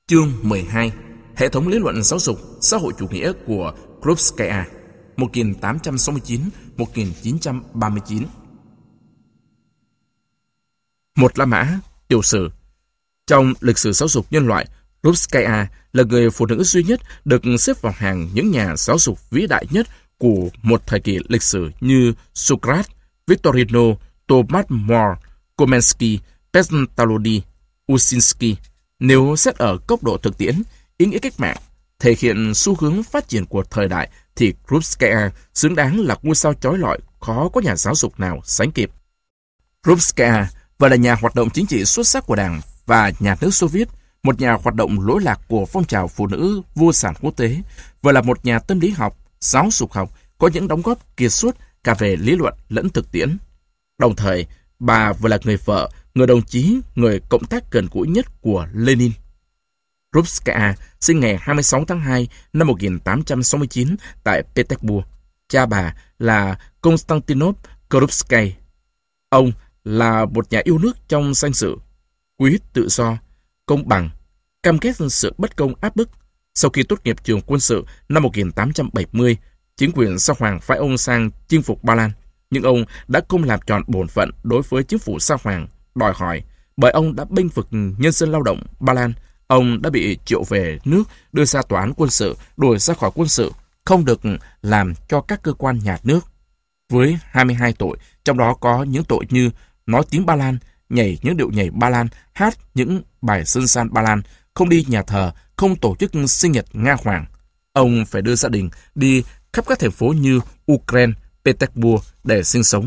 Chương 12. Hệ thống lý luận giáo dục xã hội chủ nghĩa của Krupskaya 1869-1939. Một La Mã, tiểu sử. Trong lịch sử giáo dục nhân loại, Krupskaya là người phụ nữ duy nhất được xếp vào hàng những nhà giáo dục vĩ đại nhất của một thời kỳ lịch sử như Socrates, Victorino, Thomas More, Komensky, Pestalozzi, Ushensky. Nếu xét ở cấp độ thực tiễn, ý nghĩa cách mạng, thể hiện xu hướng phát triển của thời đại, thì Krupskaya xứng đáng là ngôi sao chói lọi, khó có nhà giáo dục nào sánh kịp. Krupskaya vừa là nhà hoạt động chính trị xuất sắc của Đảng và nhà nước Xô Viết, một nhà hoạt động lỗi lạc của phong trào phụ nữ vô sản quốc tế, vừa là một nhà tâm lý học, giáo dục học, có những đóng góp kiệt xuất cả về lý luận lẫn thực tiễn. Đồng thời, bà vừa là người vợ, người đồng chí, người cộng tác gần gũi nhất của Lenin. Krupskaya sinh ngày 26 tháng 2 năm 1869 tại Petersburg. Cha bà là Konstantinov Krupskaya. Ông là một nhà yêu nước trong danh dự, quý tự do, công bằng, cam ghét sự bất công áp bức. Sau khi tốt nghiệp trường quân sự năm 1870, chính quyền Sa Hoàng phái ông sang chinh phục Ba Lan, nhưng ông đã không làm tròn bổn phận đối với chính phủ Sa Hoàng đòi hỏi. Bởi ông đã bênh vực nhân dân lao động Ba Lan, ông đã bị triệu về nước, đưa ra tòa án quân sự, đuổi ra khỏi quân sự, không được làm cho các cơ quan nhà nước. Với 22 tội, trong đó có những tội như nói tiếng Ba Lan, nhảy những điệu nhảy Ba Lan, hát những bài dân gian Ba Lan, không đi nhà thờ, không tổ chức sinh nhật Nga Hoàng. Ông phải đưa gia đình đi khắp các thành phố như Ukraine, Petersburg để sinh sống.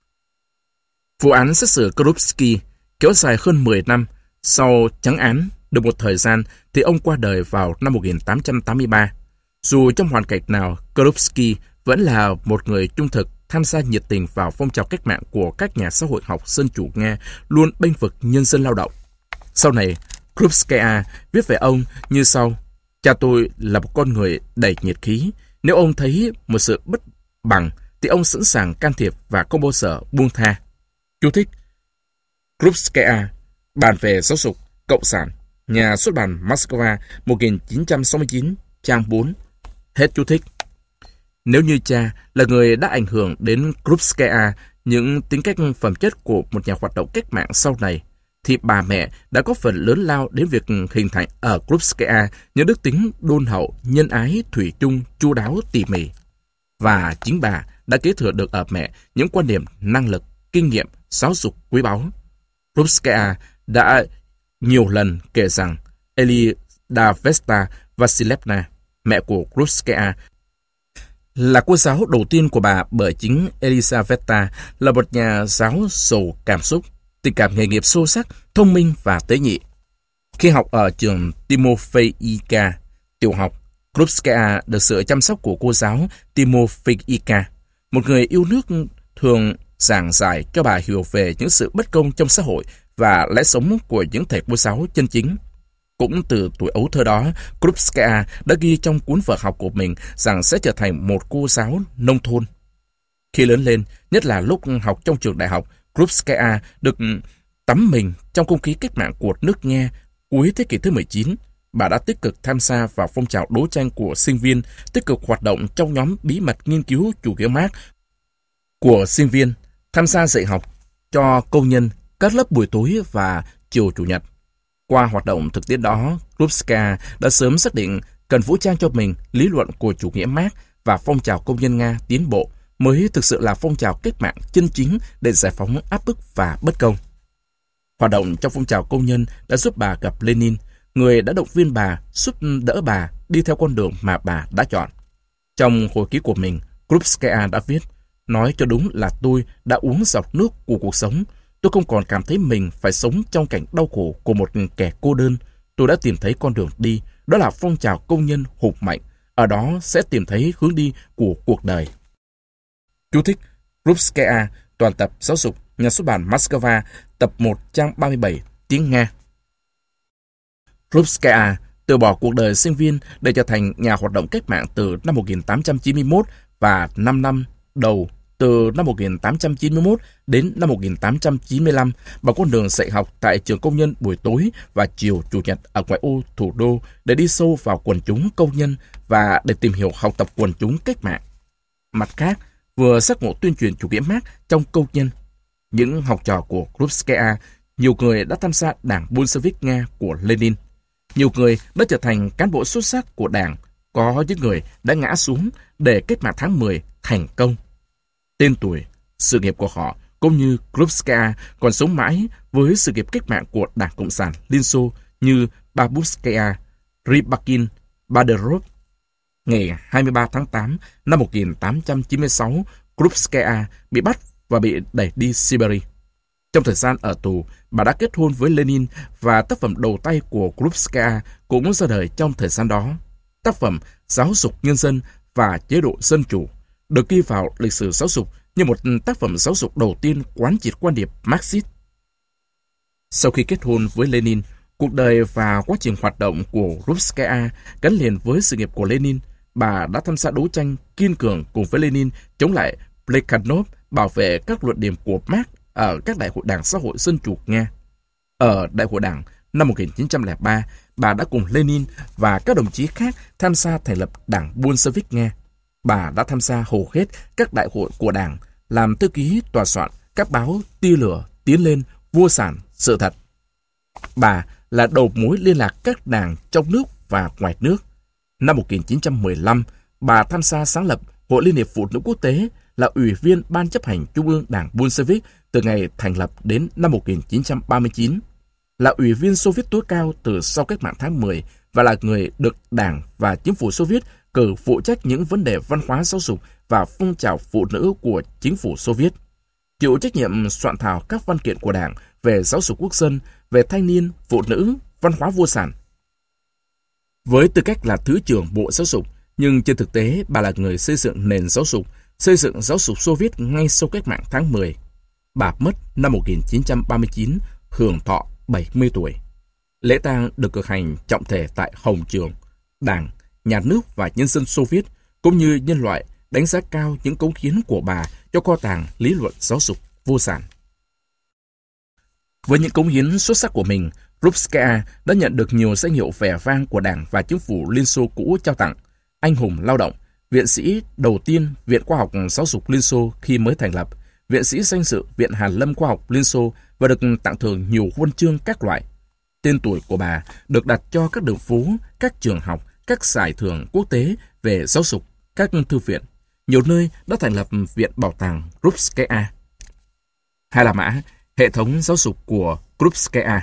Vụ án xét xử Krupsky kéo dài hơn 10 năm. Sau trắng án được một thời gian thì ông qua đời vào năm 1883. Dù trong hoàn cảnh nào, Krupsky vẫn là một người trung thực, tham gia nhiệt tình vào phong trào cách mạng của các nhà xã hội học dân chủ Nga, luôn bênh vực nhân dân lao động. Sau này, Krupskaya viết về ông như sau: cha tôi là một con người đầy nhiệt khí. Nếu ông thấy một sự bất bằng thì ông sẵn sàng can thiệp và không bao giờ buông tha. Chú thích: Krupskaya, Bàn về giáo dục cộng sản, nhà xuất bản Moscow 1969, trang 4. Hết chú thích. Nếu như cha là người đã ảnh hưởng đến Krupskaya những tính cách phẩm chất của một nhà hoạt động cách mạng sau này, thì bà mẹ đã có phần lớn lao đến việc hình thành ở Krupskaya những đức tính đôn hậu, nhân ái, thủy chung, chu đáo, tỉ mỉ. Và chính bà đã kế thừa được ở mẹ những quan điểm, năng lực, kinh nghiệm, giáo dục quý báu. Krupskaya đã nhiều lần kể rằng Elizaveta Vasilevna, mẹ của Krupskaya, là cô giáo đầu tiên của bà, bởi chính Elizaveta là một nhà giáo giàu cảm xúc, tình cảm nghề nghiệp sâu sắc, thông minh và tế nhị. Khi học ở trường Timofeyivka tiểu học, Krupskaya được sự chăm sóc của cô giáo Timofeyivka, một người yêu nước, thường giảng giải cho bà hiểu về những sự bất công trong xã hội và lẽ sống của những thầy cô giáo chân chính. Cũng từ tuổi ấu thơ đó, Krupskaya đã ghi trong cuốn vở học của mình rằng sẽ trở thành một cô giáo nông thôn. Khi lớn lên, nhất là lúc học trong trường đại học, Krupskaya được tắm mình trong không khí cách mạng của nước Nga cuối thế kỷ thứ 19. Bà đã tích cực tham gia vào phong trào đấu tranh của sinh viên, tích cực hoạt động trong nhóm bí mật nghiên cứu chủ nghĩa Mác của sinh viên, tham gia dạy học cho công nhân các lớp buổi tối và chiều chủ nhật. Qua hoạt động thực tiễn đó, Krupskaya đã sớm xác định cần vũ trang cho mình lý luận của chủ nghĩa Mác và phong trào công nhân Nga tiến bộ mới thực sự là phong trào cách mạng chân chính để giải phóng áp bức và bất công. Hoạt động trong phong trào công nhân đã giúp bà gặp Lenin, người đã động viên bà, giúp đỡ bà đi theo con đường mà bà đã chọn. Trong hồi ký của mình, Krupskaya đã viết: nói cho đúng là tôi đã uống giọt nước của cuộc sống. Tôi không còn cảm thấy mình phải sống trong cảnh đau khổ của một kẻ cô đơn. Tôi đã tìm thấy con đường đi, đó là phong trào công nhân hùng mạnh. Ở đó sẽ tìm thấy hướng đi của cuộc đời. Chú thích: Krupskaya, toàn tập giáo dục, nhà xuất bản Moscow, tập 1, trang 37, tiếng Nga. Krupskaya từ bỏ cuộc đời sinh viên để trở thành nhà hoạt động cách mạng từ năm 1891 và 5 năm đầu từ năm 1891 đến năm 1895 bằng con đường dạy học tại trường công nhân buổi tối và chiều Chủ nhật ở ngoại ô thủ đô để đi sâu vào quần chúng công nhân và để tìm hiểu học tập quần chúng cách mạng. Mặt khác, vừa giác ngộ tuyên truyền chủ nghĩa Mác trong công nhân, những học trò của Krupskaya, nhiều người đã tham gia đảng Bolshevik Nga của Lenin. Nhiều người đã trở thành cán bộ xuất sắc của đảng, có những người đã ngã xuống để cách mạng tháng 10 thành công. Tên tuổi, sự nghiệp của họ cũng như Krupskaya còn sống mãi với sự nghiệp cách mạng của Đảng Cộng sản Liên Xô như Babushkaya, Rybakin, Badarov. Ngày 23 tháng 8 năm 1896, Krupskaya bị bắt và bị đẩy đi Siberia. Trong thời gian ở tù, bà đã kết hôn với Lenin và tác phẩm đầu tay của Krupskaya cũng ra đời trong thời gian đó. Tác phẩm Giáo dục nhân dân và chế độ dân chủ được ghi vào lịch sử giáo dục như một tác phẩm giáo dục đầu tiên quán triệt quan điểm Marxist. Sau khi kết hôn với Lenin, cuộc đời và quá trình hoạt động của Krupskaya gắn liền với sự nghiệp của Lenin. Bà đã tham gia đấu tranh kiên cường cùng với Lenin chống lại Plekhanov, bảo vệ các luận điểm của Marx ở các đại hội đảng xã hội dân chủ Nga. Ở đại hội đảng năm 1903, bà đã cùng Lenin và các đồng chí khác tham gia thành lập đảng Bolshevik Nga. Bà đã tham gia hầu hết các đại hội của đảng, làm thư ký tòa soạn các báo Tia Lửa, Tiến Lên, Vô Sản, Sự Thật. Bà là đầu mối liên lạc các đảng trong nước và ngoài nước. Năm 1915, bà tham gia sáng lập Hội Liên hiệp Phụ nữ Quốc tế, là ủy viên Ban chấp hành Trung ương Đảng Bolshevik từ ngày thành lập đến năm 1939, là ủy viên Xô Viết tối cao từ sau cách mạng tháng 10 và là người được Đảng và Chính phủ Xô Viết cử phụ trách những vấn đề văn hóa giáo dục và phong trào phụ nữ của Chính phủ Xô Viết, chịu trách nhiệm soạn thảo các văn kiện của Đảng về giáo dục quốc dân, về thanh niên, phụ nữ, văn hóa vô sản. Với tư cách là Thứ trưởng Bộ Giáo dục, nhưng trên thực tế bà là người xây dựng nền giáo dục, xây dựng giáo dục Xô Viết ngay sau cách mạng tháng 10. Bà mất năm 1939, hưởng thọ 70 tuổi. Lễ tang được cử hành trọng thể tại Hồng Trường. Đảng, nhà nước và nhân dân Xô Viết cũng như nhân loại đánh giá cao những cống hiến của bà cho kho tàng lý luận giáo dục vô sản. Với những cống hiến xuất sắc của mình, Krupskaya đã nhận được nhiều danh hiệu vẻ vang của Đảng và Chính phủ Liên Xô cũ trao tặng: Anh hùng lao động, viện sĩ đầu tiên Viện Khoa học Giáo dục Liên Xô khi mới thành lập, viện sĩ danh dự Viện Hàn lâm Khoa học Liên Xô và được tặng thưởng nhiều huân chương các loại. Tên tuổi của bà được đặt cho các đường phố, các trường học, các giải thưởng quốc tế về giáo dục, các thư viện. Nhiều nơi đã thành lập viện bảo tàng Krupskaya. Hay là mã hệ thống giáo dục của Krupskaya.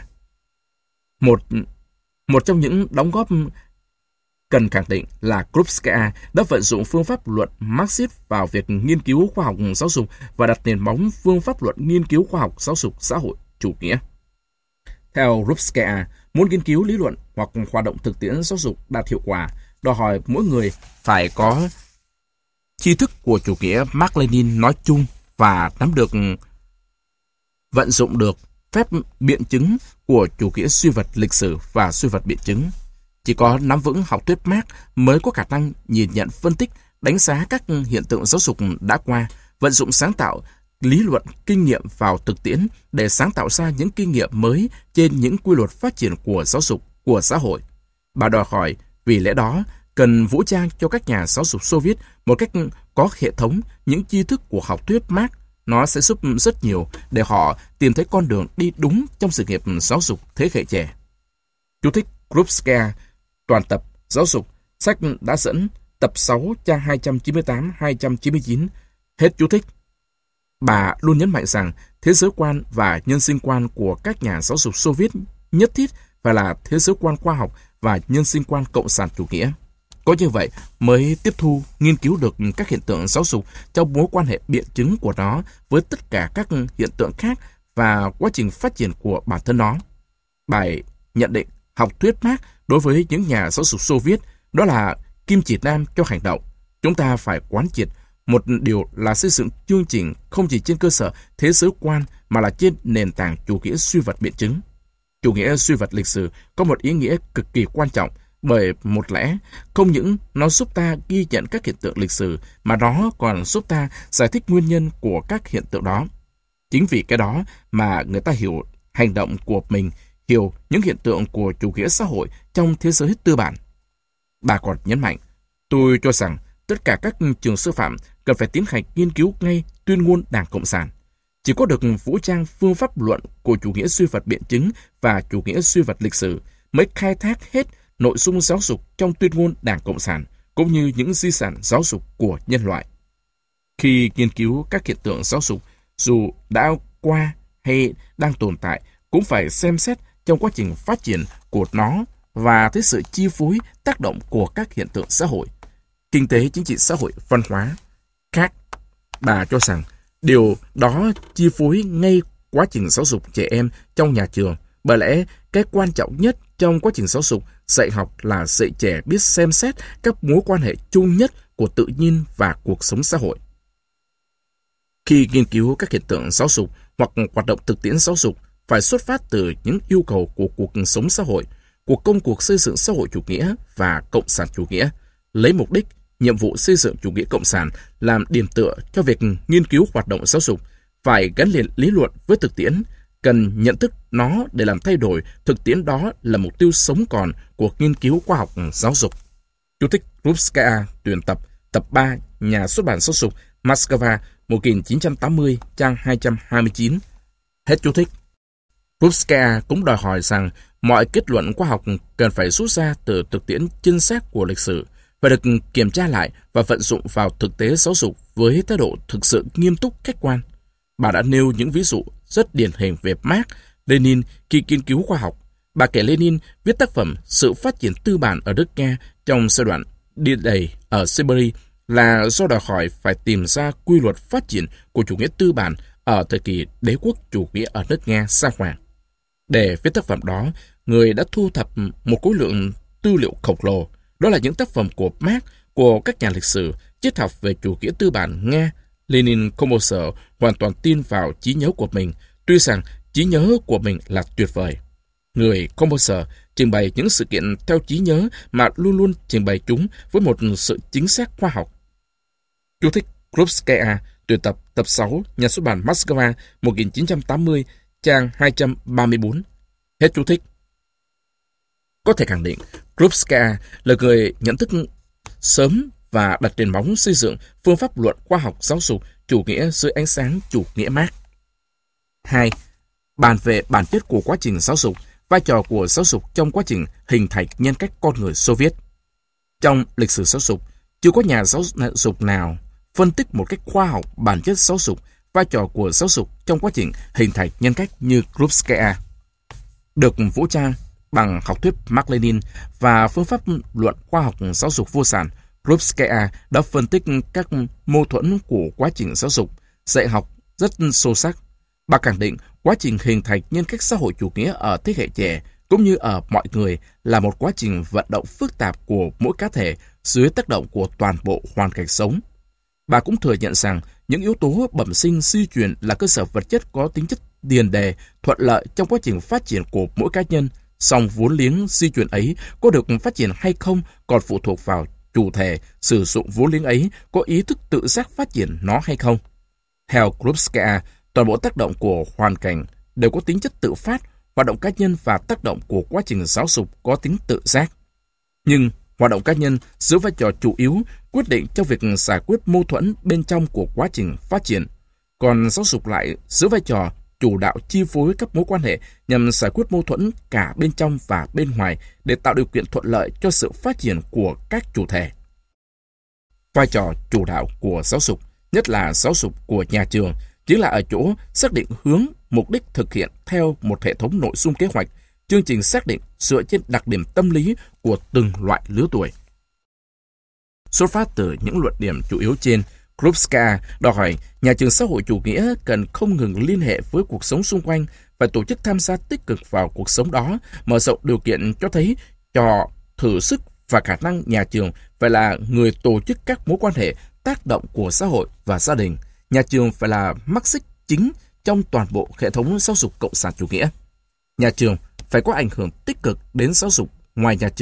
Một trong những đóng góp cần khẳng định là Krupskaya đã vận dụng phương pháp luận Marxist vào việc nghiên cứu khoa học giáo dục và đặt nền móng phương pháp luận nghiên cứu khoa học giáo dục xã hội chủ nghĩa. Theo Krupskaya, muốn nghiên cứu lý luận hoặc hoạt động thực tiễn giáo dục đạt hiệu quả, đòi hỏi mỗi người phải có tri thức của chủ nghĩa Mác-Lênin nói chung và nắm được vận dụng được phép biện chứng của chủ nghĩa suy vật lịch sử và suy vật biện chứng. Chỉ có nắm vững học thuyết Mác mới có khả năng nhìn nhận, phân tích, đánh giá các hiện tượng giáo dục đã qua, vận dụng sáng tạo lý luận kinh nghiệm vào thực tiễn để sáng tạo ra những kinh nghiệm mới trên những quy luật phát triển của giáo dục, của xã hội. Bà đòi hỏi vì lẽ đó cần vũ trang cho các nhà giáo dục Xô Viết một cách có hệ thống những tri thức của học thuyết Mác. Nó sẽ giúp rất nhiều để họ tìm thấy con đường đi đúng trong sự nghiệp giáo dục thế hệ trẻ. Chú thích Krupskaya, toàn tập giáo dục, sách đã dẫn, tập 6, trang 298-299. Hết chú thích. Bà luôn nhấn mạnh rằng thế giới quan và nhân sinh quan của các nhà giáo dục Xô Viết nhất thiết phải là thế giới quan khoa học và nhân sinh quan cộng sản chủ nghĩa. Có như vậy mới tiếp thu, nghiên cứu được các hiện tượng giáo dục trong mối quan hệ biện chứng của nó với tất cả các hiện tượng khác và quá trình phát triển của bản thân nó. Bài nhận định học thuyết Mác đối với những nhà giáo dục Xô Viết đó là kim chỉ nam cho hành động. Chúng ta phải quán triệt một điều là xây dựng chương trình không chỉ trên cơ sở thế giới quan mà là trên nền tảng chủ nghĩa suy vật biện chứng. Chủ nghĩa suy vật lịch sử có một ý nghĩa cực kỳ quan trọng Bởi một lẽ, không những nó giúp ta ghi nhận các hiện tượng lịch sử, mà nó còn giúp ta giải thích nguyên nhân của các hiện tượng đó. Chính vì cái đó mà người ta hiểu hành động của mình, hiểu những hiện tượng của chủ nghĩa xã hội trong thế giới tư bản. Bà còn nhấn mạnh, tôi cho rằng tất cả các trường sư phạm cần phải tiến hành nghiên cứu ngay tuyên ngôn Đảng Cộng sản. Chỉ có được vũ trang phương pháp luận của chủ nghĩa suy vật biện chứng và chủ nghĩa suy vật lịch sử mới khai thác hết nội dung giáo dục trong tuyên ngôn Đảng Cộng sản, cũng như những di sản giáo dục của nhân loại. Khi nghiên cứu các hiện tượng giáo dục, dù đã qua hay đang tồn tại, cũng phải xem xét trong quá trình phát triển của nó và thấy sự chi phối tác động của các hiện tượng xã hội, kinh tế, chính trị, xã hội, văn hóa khác. Bà cho rằng điều đó chi phối ngay quá trình giáo dục trẻ em trong nhà trường. Bởi lẽ, cái quan trọng nhất trong quá trình giáo dục, dạy học là dạy trẻ biết xem xét các mối quan hệ chung nhất của tự nhiên và cuộc sống xã hội. Khi nghiên cứu các hiện tượng giáo dục hoặc hoạt động thực tiễn giáo dục, phải xuất phát từ những yêu cầu của cuộc sống xã hội, của công cuộc xây dựng xã hội chủ nghĩa và cộng sản chủ nghĩa, lấy mục đích, nhiệm vụ xây dựng chủ nghĩa cộng sản làm điểm tựa cho việc nghiên cứu hoạt động giáo dục, phải gắn liền lý luận với thực tiễn, cần nhận thức nó để làm thay đổi thực tiễn đó là mục tiêu sống còn của nghiên cứu khoa học giáo dục. Chú thích Krupskaya, tuyển tập, tập 3, Nhà xuất bản giáo dục, Moscow, 1980, trang 229. Hết chú thích. Krupskaya cũng đòi hỏi rằng mọi kết luận khoa học cần phải rút ra từ thực tiễn chân xác của lịch sử, phải được kiểm tra lại và vận dụng vào thực tế giáo dục với thái độ thực sự nghiêm túc khách quan. Bà đã nêu những ví dụ rất điển hình về Marx, Lenin khi nghiên cứu khoa học. Bà kể Lenin viết tác phẩm Sự phát triển tư bản ở nước Nga trong giai đoạn đi đầy ở Siberia là do đòi hỏi phải tìm ra quy luật phát triển của chủ nghĩa tư bản ở thời kỳ đế quốc chủ nghĩa ở nước Nga sa hoàng. Để viết tác phẩm đó, người đã thu thập một khối lượng tư liệu khổng lồ. Đó là những tác phẩm của Marx, của các nhà lịch sử, triết học về chủ nghĩa tư bản Nga. Lenin không bao giờ hoàn toàn tin vào trí nhớ của mình, tuy rằng trí nhớ của mình là tuyệt vời. Người không bao giờ trình bày những sự kiện theo trí nhớ mà luôn luôn trình bày chúng với một sự chính xác khoa học. Chú thích Krupskaya, tuyển tập, tập 6, Nhà xuất bản Moscow, 1980, trang 234. Hết chú thích. Có thể khẳng định, Krupskaya là người nhận thức sớm và đặt nền móng xây dựng phương pháp luận khoa học giáo dục chủ nghĩa dưới ánh sáng chủ nghĩa Marx. 2. Bàn về bản chất của quá trình giáo dục, vai trò của giáo dục trong quá trình hình thành nhân cách con người Xô Viết. Trong lịch sử giáo dục, chưa có nhà giáo dục nào phân tích một cách khoa học bản chất giáo dục, vai trò của giáo dục trong quá trình hình thành nhân cách như Krupskaya. Được vũ trang bằng học thuyết Mác Lênin và phương pháp luận khoa học giáo dục vô sản, Krupskaya đã phân tích các mâu thuẫn của quá trình giáo dục, dạy học rất sâu sắc. Bà khẳng định quá trình hình thành nhân cách xã hội chủ nghĩa ở thế hệ trẻ cũng như ở mọi người là một quá trình vận động phức tạp của mỗi cá thể dưới tác động của toàn bộ hoàn cảnh sống. Bà cũng thừa nhận rằng những yếu tố bẩm sinh di truyền là cơ sở vật chất có tính chất tiền đề, thuận lợi trong quá trình phát triển của mỗi cá nhân, song vốn liếng di truyền ấy có được phát triển hay không còn phụ thuộc vào chủ thể sử dụng vốn liếng ấy có ý thức tự giác phát triển nó hay không. Theo Krupskaya, toàn bộ tác động của hoàn cảnh đều có tính chất tự phát, hoạt động cá nhân và tác động của quá trình giáo dục có tính tự giác. Nhưng hoạt động cá nhân giữ vai trò chủ yếu quyết định trong việc giải quyết mâu thuẫn bên trong của quá trình phát triển, còn giáo dục lại giữ vai trò chủ đạo chi phối các mối quan hệ nhằm giải quyết mâu thuẫn cả bên trong và bên ngoài để tạo điều kiện thuận lợi cho sự phát triển của các chủ thể. Vai trò chủ đạo của giáo dục, nhất là giáo dục của nhà trường, chính là ở chỗ xác định hướng, mục đích thực hiện theo một hệ thống nội dung kế hoạch, chương trình xác định dựa trên đặc điểm tâm lý của từng loại lứa tuổi. Xuất phát từ những luận điểm chủ yếu trên, Krupskaya đòi hỏi nhà trường xã hội chủ nghĩa cần không ngừng liên hệ với cuộc sống xung quanh, phải tổ chức tham gia tích cực vào cuộc sống đó, mở rộng điều kiện cho thấy trò thử sức và khả năng nhà trường phải là người tổ chức các mối quan hệ tác động của xã hội và gia đình. Nhà trường phải là mắt xích chính trong toàn bộ hệ thống giáo dục cộng sản chủ nghĩa. Nhà trường phải có ảnh hưởng tích cực đến giáo dục ngoài nhà trường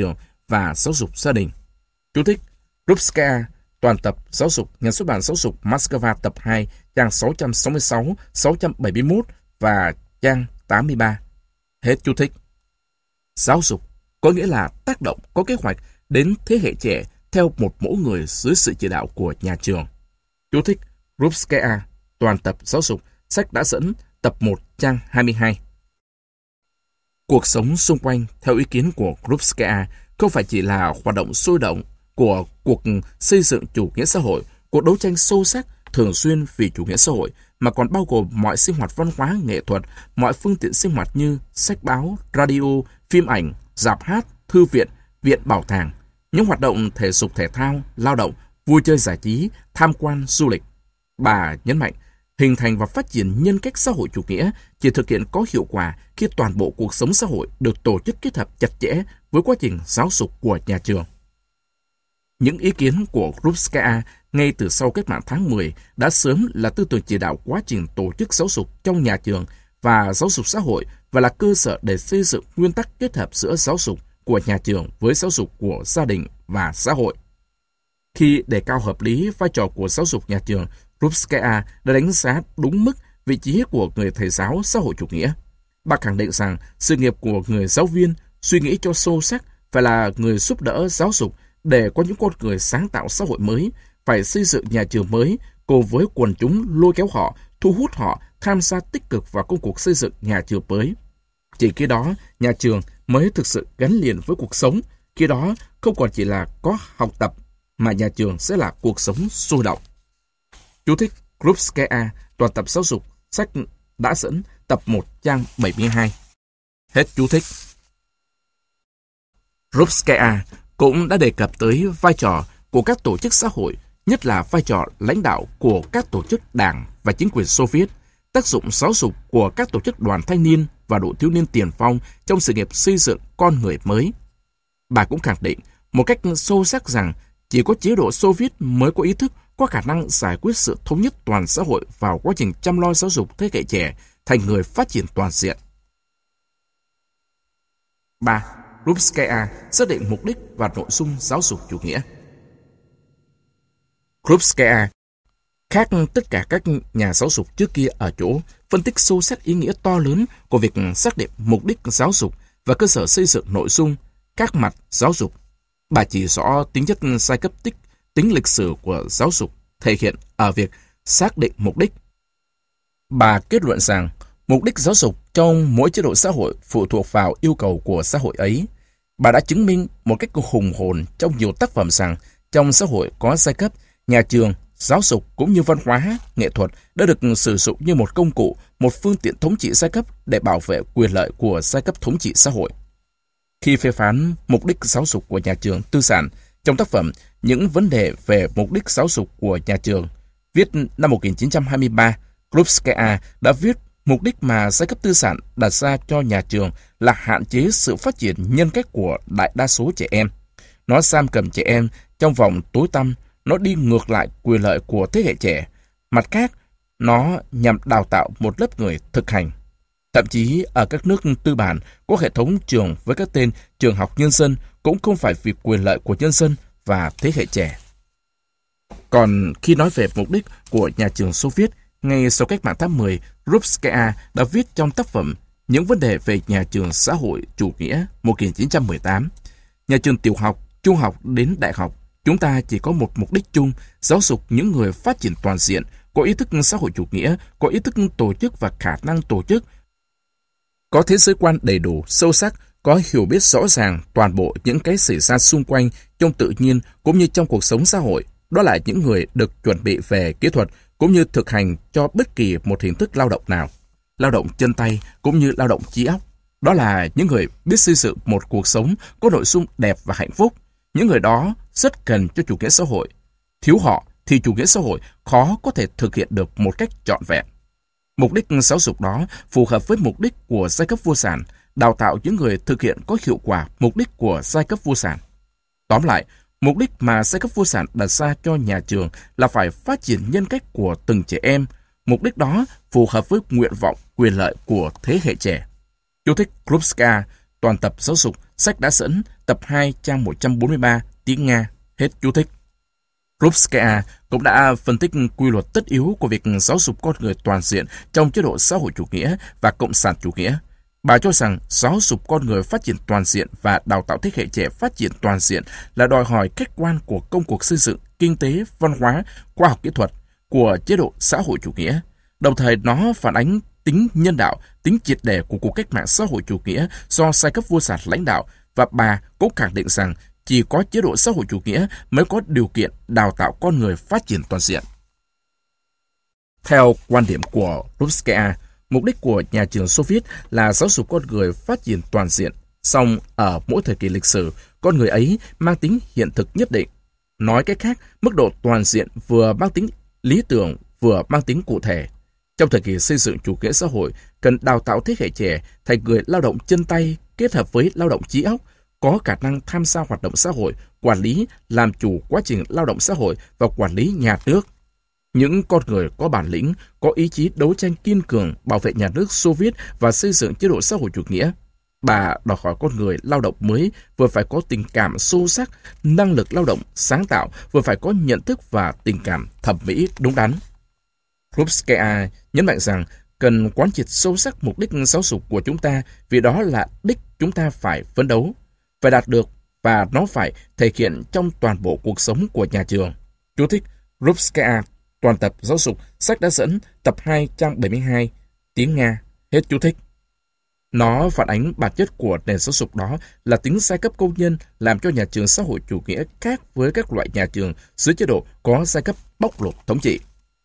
và giáo dục gia đình. Chú thích: Rubskaya, toàn tập giáo dục, nhà xuất bản giáo dục Moscow tập 2, trang 666, 671 và trang 83. Hết chú thích. Giáo dục có nghĩa là tác động có kế hoạch đến thế hệ trẻ theo một mẫu người dưới sự chỉ đạo của nhà trường. Chú thích: Rubskaya, toàn tập giáo dục, sách đã dẫn, tập 1, trang 22. Cuộc sống xung quanh, theo ý kiến của Rubskaya, không phải chỉ là hoạt động sôi động của cuộc xây dựng chủ nghĩa xã hội, cuộc đấu tranh sâu sắc, thường xuyên vì chủ nghĩa xã hội, mà còn bao gồm mọi sinh hoạt văn hóa, nghệ thuật, mọi phương tiện sinh hoạt như sách báo, radio, phim ảnh, rạp hát, thư viện, viện bảo tàng, những hoạt động thể dục thể thao, lao động, vui chơi giải trí, tham quan, du lịch. Bà nhấn mạnh, hình thành và phát triển nhân cách xã hội chủ nghĩa chỉ thực hiện có hiệu quả khi toàn bộ cuộc sống xã hội được tổ chức kết hợp chặt chẽ với quá trình giáo dục của nhà trường. Những ý kiến của Rubskaya ngay từ sau cách mạng tháng 10 đã sớm là tư tưởng chỉ đạo quá trình tổ chức giáo dục trong nhà trường và giáo dục xã hội, và là cơ sở để xây dựng nguyên tắc kết hợp giữa giáo dục của nhà trường với giáo dục của gia đình và xã hội. Khi đề cao hợp lý vai trò của giáo dục nhà trường, Rubskaya đã đánh giá đúng mức vị trí của người thầy giáo xã hội chủ nghĩa. Bà khẳng định rằng sự nghiệp của người giáo viên suy nghĩ cho sâu sắc phải là người giúp đỡ giáo dục để có những con người sáng tạo xã hội mới, phải xây dựng nhà trường mới cùng với quần chúng lôi kéo họ, thu hút họ tham gia tích cực vào công cuộc xây dựng nhà trường mới. Chỉ khi đó, nhà trường mới thực sự gắn liền với cuộc sống. Khi đó, không còn chỉ là có học tập, mà nhà trường sẽ là cuộc sống sôi động. Chú thích: Rubskaya, toàn tập giáo dục, sách đã dẫn, tập 1, trang 72. Hết chú thích. Rubskaya cũng đã đề cập tới vai trò của các tổ chức xã hội, nhất là vai trò lãnh đạo của các tổ chức đảng và chính quyền Xô Viết, tác dụng giáo dục của các tổ chức đoàn thanh niên và đội thiếu niên tiền phong trong sự nghiệp xây dựng con người mới. Bà cũng khẳng định một cách sâu sắc rằng chỉ có chế độ Xô Viết mới có ý thức, có khả năng giải quyết sự thống nhất toàn xã hội vào quá trình chăm lo giáo dục thế hệ trẻ thành người phát triển toàn diện. 3. Rubskaya xác định mục đích và nội dung giáo dục chủ nghĩa. Rubskaya khác tất cả các nhà giáo dục trước kia ở chỗ phân tích sâu sắc ý nghĩa to lớn của việc xác định mục đích giáo dục và cơ sở xây dựng nội dung, các mặt giáo dục. Bà chỉ rõ tính chất giai cấp tính lịch sử của giáo dục thể hiện ở việc xác định mục đích. Bà kết luận rằng mục đích giáo dục trong mỗi chế độ xã hội phụ thuộc vào yêu cầu của xã hội ấy. Bà đã chứng minh một cách hùng hồn trong nhiều tác phẩm rằng trong xã hội có giai cấp, nhà trường, giáo dục cũng như văn hóa, nghệ thuật đã được sử dụng như một công cụ, một phương tiện thống trị giai cấp để bảo vệ quyền lợi của giai cấp thống trị xã hội. Khi phê phán mục đích giáo dục của nhà trường tư sản trong tác phẩm Những vấn đề về mục đích giáo dục của nhà trường, viết năm 1923, Rubskaya đã viết mục đích mà giai cấp tư sản đặt ra cho nhà trường là hạn chế sự phát triển nhân cách của đại đa số trẻ em. Nó giam cầm trẻ em trong vòng tối tăm, nó đi ngược lại quyền lợi của thế hệ trẻ. Mặt khác, nó nhằm đào tạo một lớp người thực hành. Thậm chí ở các nước tư bản có hệ thống trường với các tên trường học nhân dân cũng không phải vì quyền lợi của nhân dân và thế hệ trẻ. Còn khi nói về mục đích của nhà trường Xô Viết, ngay sau cách mạng tháng 10, Rubskaya đã viết trong tác phẩm Những vấn đề về nhà trường xã hội chủ nghĩa 1918. Nhà trường tiểu học, trung học đến đại học, chúng ta chỉ có một mục đích chung, giáo dục những người phát triển toàn diện, có ý thức xã hội chủ nghĩa, có ý thức tổ chức và khả năng tổ chức, có thế giới quan đầy đủ, sâu sắc, có hiểu biết rõ ràng toàn bộ những cái xảy ra xung quanh trong tự nhiên cũng như trong cuộc sống xã hội. Đó là những người được chuẩn bị về kỹ thuật cũng như thực hành cho bất kỳ một hình thức lao động nào, lao động chân tay cũng như lao động trí óc. Đó là những người biết xây dựng một cuộc sống có nội dung đẹp và hạnh phúc. Những người đó rất cần cho chủ nghĩa xã hội. Thiếu họ thì chủ nghĩa xã hội khó có thể thực hiện được một cách trọn vẹn. Mục đích giáo dục đó phù hợp với mục đích của giai cấp vô sản, đào tạo những người thực hiện có hiệu quả mục đích của giai cấp vô sản. Tóm lại, mục đích mà giai cấp vô sản đặt ra cho nhà trường là phải phát triển nhân cách của từng trẻ em. Mục đích đó phù hợp với nguyện vọng, quyền lợi của thế hệ trẻ. Chú thích Rubskaya, toàn tập giáo dục, sách đã dẫn, tập 2, trang 143, tiếng Nga, hết chú thích. Krupskaya cũng đã phân tích quy luật tất yếu của việc giáo dục con người toàn diện trong chế độ xã hội chủ nghĩa và cộng sản chủ nghĩa. Bà cho rằng giáo dục con người phát triển toàn diện và đào tạo thế hệ trẻ phát triển toàn diện là đòi hỏi khách quan của công cuộc xây dựng, kinh tế, văn hóa, khoa học kỹ thuật của chế độ xã hội chủ nghĩa. Đồng thời nó phản ánh tính nhân đạo, tính triệt để của cuộc cách mạng xã hội chủ nghĩa do giai cấp vô sản lãnh đạo, và bà cũng khẳng định rằng chỉ có chế độ xã hội chủ nghĩa mới có điều kiện đào tạo con người phát triển toàn diện. Theo quan điểm của Krupskaya, mục đích của nhà trường Xô Viết là giáo dục con người phát triển toàn diện, song ở mỗi thời kỳ lịch sử, con người ấy mang tính hiện thực nhất định. Nói cách khác, mức độ toàn diện vừa mang tính lý tưởng vừa mang tính cụ thể. Trong thời kỳ xây dựng chủ nghĩa xã hội, cần đào tạo thế hệ trẻ thành người lao động chân tay kết hợp với lao động trí óc, có khả năng tham gia hoạt động xã hội, quản lý, làm chủ quá trình lao động xã hội và quản lý nhà nước. Những con người có bản lĩnh, có ý chí đấu tranh kiên cường bảo vệ nhà nước Xô Viết và xây dựng chế độ xã hội chủ nghĩa. Bà đòi hỏi con người lao động mới vừa phải có tình cảm sâu sắc, năng lực lao động sáng tạo, vừa phải có nhận thức và tình cảm thẩm mỹ đúng đắn. Krupskaya nhấn mạnh rằng cần quán triệt sâu sắc mục đích giáo dục của chúng ta, vì đó là đích chúng ta phải phấn đấu, phải đạt được, và nó phải thể hiện trong toàn bộ cuộc sống của nhà trường. Chú thích: Krupskaya, toàn tập giáo dục, sách đã dẫn, tập 2, trang 72, tiếng Nga, hết chú thích. Nó phản ánh bản chất của nền giáo dục đó là tính giai cấp công nhân, làm cho nhà trường xã hội chủ nghĩa khác với các loại nhà trường dưới chế độ có giai cấp bóc lột thống trị.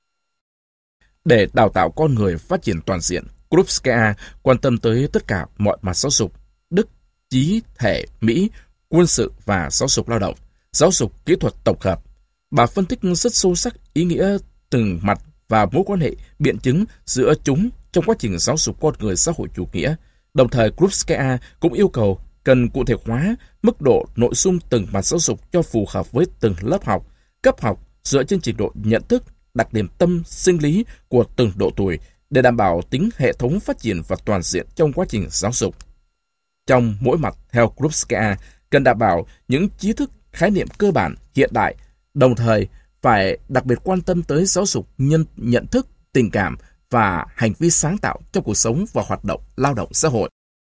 Để đào tạo con người phát triển toàn diện, Krupskaya quan tâm tới tất cả mọi mặt giáo dục: đức, trí, thể, mỹ, quân sự và giáo dục lao động, giáo dục kỹ thuật tổng hợp. Bà phân tích rất sâu sắc ý nghĩa từng mặt và mối quan hệ biện chứng giữa chúng trong quá trình giáo dục con người xã hội chủ nghĩa. Đồng thời, Krupskaya cũng yêu cầu cần cụ thể hóa mức độ nội dung từng mặt giáo dục cho phù hợp với từng lớp học, cấp học dựa trên trình độ nhận thức, đặc điểm tâm sinh lý của từng độ tuổi để đảm bảo tính hệ thống phát triển và toàn diện trong quá trình giáo dục. Trong mỗi mặt, theo Krupskaya, cần đảm bảo những trí thức, khái niệm cơ bản, hiện đại, đồng thời phải đặc biệt quan tâm tới giáo dục nhận thức, tình cảm và hành vi sáng tạo trong cuộc sống và hoạt động lao động xã hội.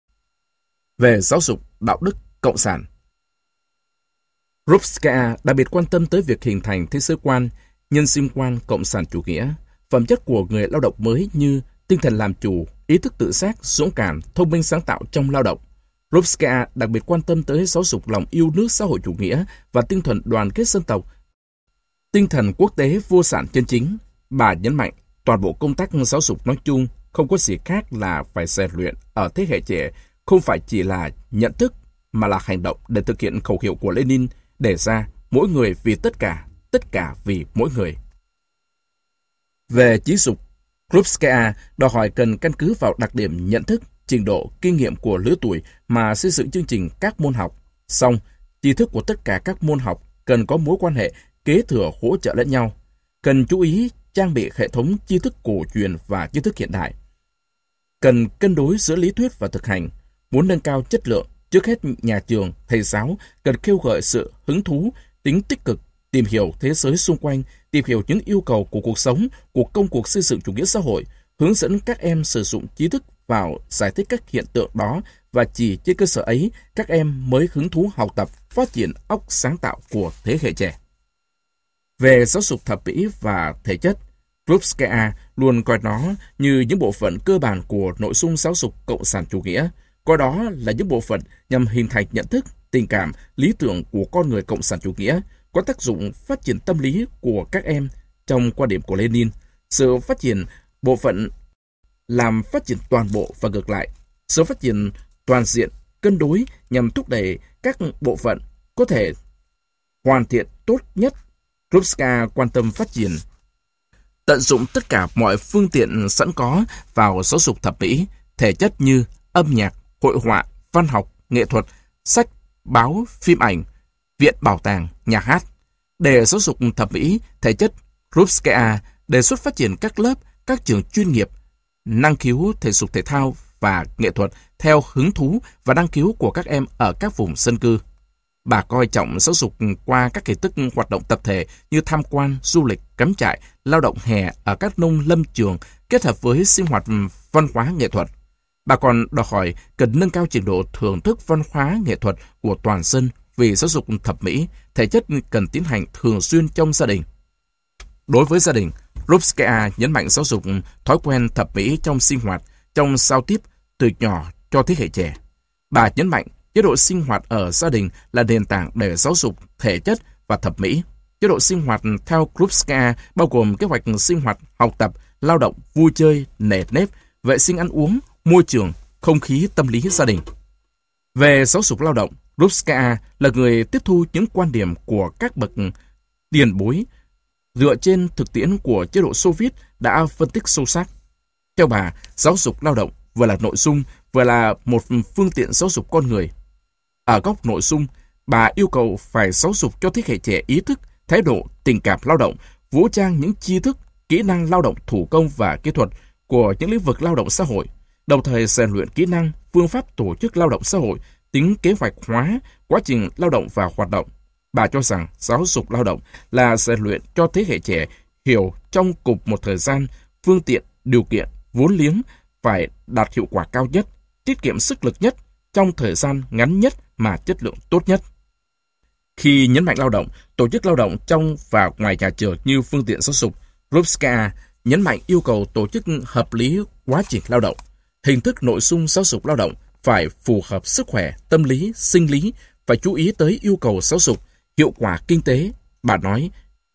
Về giáo dục đạo đức cộng sản, Krupskaya đặc biệt quan tâm tới việc hình thành thế giới quan, nhân sinh quan cộng sản chủ nghĩa, phẩm chất của người lao động mới như tinh thần làm chủ, ý thức tự giác, dũng cảm, thông minh sáng tạo trong lao động. Krupskaya đặc biệt quan tâm tới giáo dục lòng yêu nước xã hội chủ nghĩa và tinh thần đoàn kết dân tộc, tinh thần quốc tế vô sản chân chính. Bà nhấn mạnh toàn bộ công tác giáo dục nói chung không có gì khác là phải rèn luyện ở thế hệ trẻ, không phải chỉ là nhận thức mà là hành động để thực hiện khẩu hiệu của Lenin đề ra: mỗi người vì tất cả vì mỗi người. Về trí dục, Krupskaya đòi hỏi cần căn cứ vào đặc điểm nhận thức, trình độ, kinh nghiệm của lứa tuổi mà xây dựng chương trình các môn học. Song, tri thức của tất cả các môn học cần có mối quan hệ kế thừa hỗ trợ lẫn nhau. Cần chú ý trang bị hệ thống tri thức cổ truyền và tri thức hiện đại. Cần cân đối giữa lý thuyết và thực hành. Muốn nâng cao chất lượng, trước hết nhà trường, thầy giáo cần kêu gọi sự hứng thú, tính tích cực, tìm hiểu thế giới xung quanh, tìm hiểu những yêu cầu của cuộc sống, của công cuộc xây dựng chủ nghĩa xã hội, hướng dẫn các em sử dụng trí thức vào giải thích các hiện tượng đó, và chỉ trên cơ sở ấy các em mới hứng thú học tập, phát triển óc sáng tạo của thế hệ trẻ. Về giáo dục thẩm mỹ và thể chất, Krupskaya luôn coi nó như những bộ phận cơ bản của nội dung giáo dục cộng sản chủ nghĩa, coi đó là những bộ phận nhằm hình thành nhận thức, tình cảm, lý tưởng của con người cộng sản chủ nghĩa, có tác dụng phát triển tâm lý của các em. Trong quan điểm của Lenin, sự phát triển bộ phận làm phát triển toàn bộ và ngược lại. Sự phát triển toàn diện, cân đối nhằm thúc đẩy các bộ phận có thể hoàn thiện tốt nhất. Krupskaya quan tâm phát triển, tận dụng tất cả mọi phương tiện sẵn có vào giáo dục thẩm mỹ, thể chất như âm nhạc, hội họa, văn học, nghệ thuật, sách, báo, phim ảnh, viện bảo tàng, nhà hát. Để giáo dục thẩm mỹ, thể chất, Krupskaya đề xuất phát triển các lớp, các trường chuyên nghiệp, năng khiếu thể dục thể thao và nghệ thuật theo hứng thú và năng khiếu của các em ở các vùng dân cư. Bà coi trọng giáo dục qua các hình thức hoạt động tập thể như tham quan, du lịch, cắm trại, lao động hè ở các nông lâm trường kết hợp với sinh hoạt văn hóa nghệ thuật. Bà còn đòi hỏi cần nâng cao trình độ thưởng thức văn hóa nghệ thuật của toàn dân vì giáo dục thẩm mỹ, thể chất cần tiến hành thường xuyên trong gia đình. Đối với gia đình, Krupskaya nhấn mạnh giáo dục thói quen thẩm mỹ trong sinh hoạt, trong giao tiếp từ nhỏ cho thế hệ trẻ. Bà nhấn mạnh chế độ sinh hoạt ở gia đình là nền tảng để giáo dục thể chất và thẩm mỹ. Chế độ sinh hoạt theo Krupskaya bao gồm kế hoạch sinh hoạt, học tập, lao động, vui chơi, nề nếp, vệ sinh ăn uống, môi trường, không khí tâm lý gia đình. Về giáo dục lao động, Krupskaya là người tiếp thu những quan điểm của các bậc tiền bối dựa trên thực tiễn của chế độ Xô Viết đã phân tích sâu sắc. Theo bà, giáo dục lao động vừa là nội dung, vừa là một phương tiện giáo dục con người. Ở góc nội dung, bà yêu cầu phải giáo dục cho thế hệ trẻ ý thức, thái độ, tình cảm lao động, vũ trang những tri thức, kỹ năng lao động thủ công và kỹ thuật của những lĩnh vực lao động xã hội, đồng thời rèn luyện kỹ năng, phương pháp tổ chức lao động xã hội, tính kế hoạch hóa quá trình lao động và hoạt động. Bà cho rằng giáo dục lao động là rèn luyện cho thế hệ trẻ hiểu trong cùng một thời gian, phương tiện, điều kiện, vốn liếng phải đạt hiệu quả cao nhất, tiết kiệm sức lực nhất, trong thời gian ngắn nhất mà chất lượng tốt nhất. Khi nhấn mạnh lao động, tổ chức lao động trong và ngoài nhà trường như phương tiện giáo dục, Krupskaya nhấn mạnh yêu cầu tổ chức hợp lý quá trình lao động. Hình thức nội dung giáo dục lao động phải phù hợp sức khỏe, tâm lý, sinh lý, phải chú ý tới yêu cầu giáo dục, hiệu quả kinh tế. Bà nói,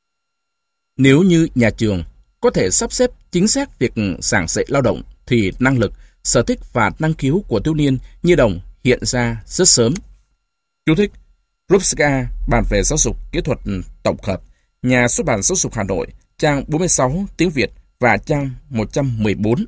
nếu như nhà trường có thể sắp xếp chính xác việc giảng dạy lao động thì năng lực, sở thích và năng khiếu của thiếu niên nhi đồng hiện ra rất sớm. Chú thích: Krupskaya bàn về giáo dục kỹ thuật tổng hợp, Nhà xuất bản Giáo dục Hà Nội, trang 46 tiếng Việt và trang 114.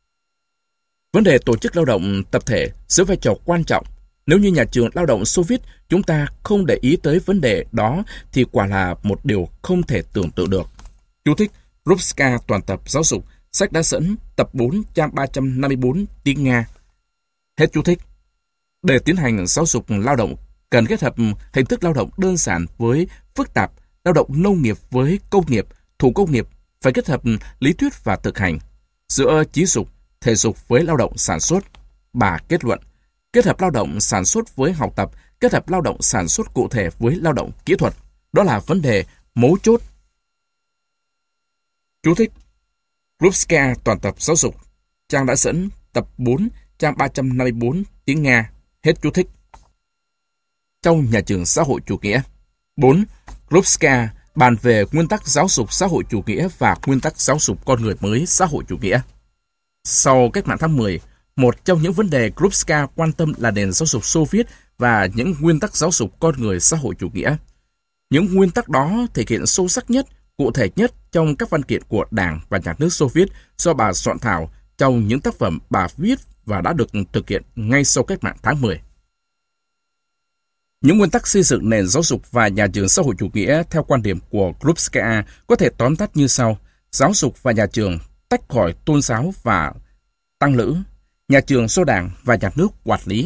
Vấn đề tổ chức lao động tập thể giữ vai trò quan trọng. Nếu như nhà trường lao động Xô Viết chúng ta không để ý tới vấn đề đó thì quả là một điều không thể tưởng tượng được. Chú thích: Krupskaya toàn tập giáo dục, sách đã dẫn, tập 4, trang 354, tiếng Nga. Hết chú thích. Để tiến hành giáo dục lao động, cần kết hợp hình thức lao động đơn giản với phức tạp, lao động nông nghiệp với công nghiệp, thủ công nghiệp, phải kết hợp lý thuyết và thực hành. Giữa trí dục, thể dục với lao động sản xuất, bà kết luận, kết hợp lao động sản xuất với học tập, kết hợp lao động sản xuất cụ thể với lao động kỹ thuật. Đó là vấn đề mấu chốt. Chú thích: Krupskaya toàn tập giáo dục, trang đã dẫn, tập 4, trang 354, tiếng Nga. Hết chú thích. Trong nhà trường xã hội chủ nghĩa. 4. Krupskaya bàn về nguyên tắc giáo dục xã hội chủ nghĩa và nguyên tắc giáo dục con người mới xã hội chủ nghĩa. Sau cách mạng tháng 10, một trong những vấn đề Krupskaya quan tâm là nền giáo dục Xô Viết và những nguyên tắc giáo dục con người xã hội chủ nghĩa. Những nguyên tắc đó thể hiện sâu sắc nhất, cụ thể nhất trong các văn kiện của Đảng và Nhà nước Xô Viết do bà soạn thảo trong những tác phẩm bà viết và đã được thực hiện ngay sau cách mạng tháng 10. Những nguyên tắc xây dựng nền giáo dục và nhà trường xã hội chủ nghĩa theo quan điểm của Krupskaya có thể tóm tắt như sau: giáo dục và nhà trường tách khỏi tôn giáo và tăng lữ, nhà trường do Đảng và Nhà nước quản lý.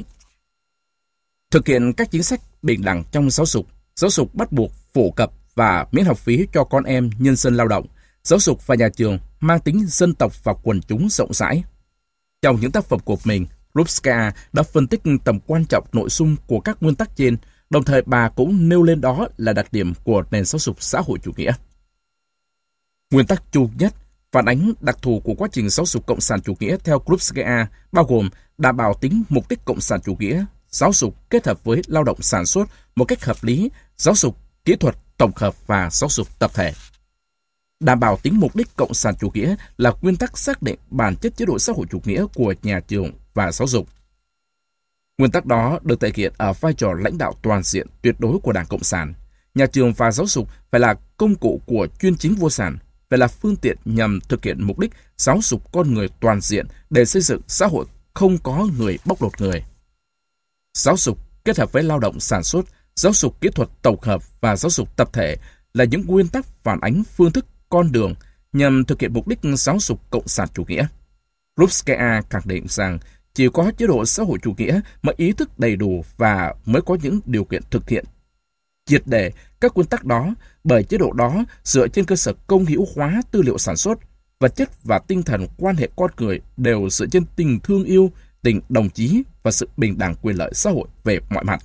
Thực hiện các chính sách bình đẳng trong giáo dục bắt buộc, phổ cập và miễn học phí cho con em nhân dân lao động, giáo dục và nhà trường mang tính dân tộc và quần chúng rộng rãi. Trong những tác phẩm của mình, Krupskaya đã phân tích tầm quan trọng nội dung của các nguyên tắc trên, đồng thời bà cũng nêu lên đó là đặc điểm của nền giáo dục xã hội chủ nghĩa. Nguyên tắc chung nhất phản ánh đặc thù của quá trình giáo dục cộng sản chủ nghĩa theo Krupskaya bao gồm đảm bảo tính mục đích cộng sản chủ nghĩa, giáo dục kết hợp với lao động sản xuất một cách hợp lý, giáo dục kỹ thuật tổng hợp và giáo dục tập thể. Đảm bảo tính mục đích cộng sản chủ nghĩa là nguyên tắc xác định bản chất chế độ xã hội chủ nghĩa của nhà trường và giáo dục. Nguyên tắc đó được thể hiện ở vai trò lãnh đạo toàn diện tuyệt đối của Đảng Cộng sản. Nhà trường và giáo dục phải là công cụ của chuyên chính vô sản, phải là phương tiện nhằm thực hiện mục đích giáo dục con người toàn diện để xây dựng xã hội không có người bóc lột người. Giáo dục kết hợp với lao động sản xuất, giáo dục kỹ thuật tổng hợp và giáo dục tập thể là những nguyên tắc phản ánh phương thức con đường nhằm thực hiện mục đích giáo dục cộng sản chủ nghĩa. Krupskaya khẳng định rằng Chỉ có chế độ xã hội chủ nghĩa mới ý thức đầy đủ và mới có những điều kiện thực hiện triệt để các nguyên tắc đó, bởi chế độ đó dựa trên cơ sở công hữu hóa tư liệu sản xuất, vật chất và tinh thần quan hệ con người đều dựa trên tình thương yêu, tình đồng chí và sự bình đẳng quyền lợi xã hội về mọi mặt.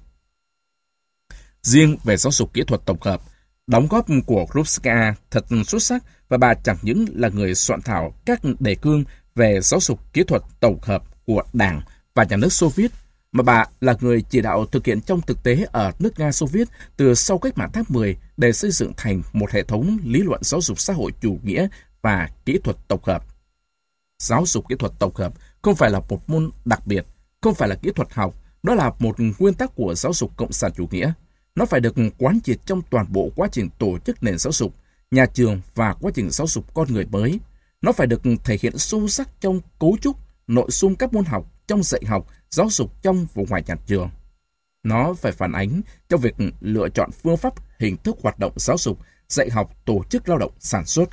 Riêng về giáo dục kỹ thuật tổng hợp, đóng góp của Krupskaya thật xuất sắc, và bà chẳng những là người soạn thảo các đề cương về giáo dục kỹ thuật tổng hợp của Đảng và Nhà nước Xô Viết, mà bà là người chỉ đạo thực hiện trong thực tế ở nước Nga Xô Viết từ sau cách mạng tháng 10 để xây dựng thành một hệ thống lý luận giáo dục xã hội chủ nghĩa và kỹ thuật tổng hợp. Giáo dục kỹ thuật tổng hợp không phải là một môn đặc biệt, không phải là kỹ thuật học, đó là một nguyên tắc của giáo dục cộng sản chủ nghĩa. Nó phải được quán triệt trong toàn bộ quá trình tổ chức nền giáo dục, nhà trường và quá trình giáo dục con người mới. Nó phải được thể hiện sâu sắc trong cấu trúc, nội dung các môn học, trong dạy học, giáo dục trong và ngoài nhà trường. Nó phải phản ánh trong việc lựa chọn phương pháp, hình thức hoạt động giáo dục, dạy học, tổ chức lao động, sản xuất.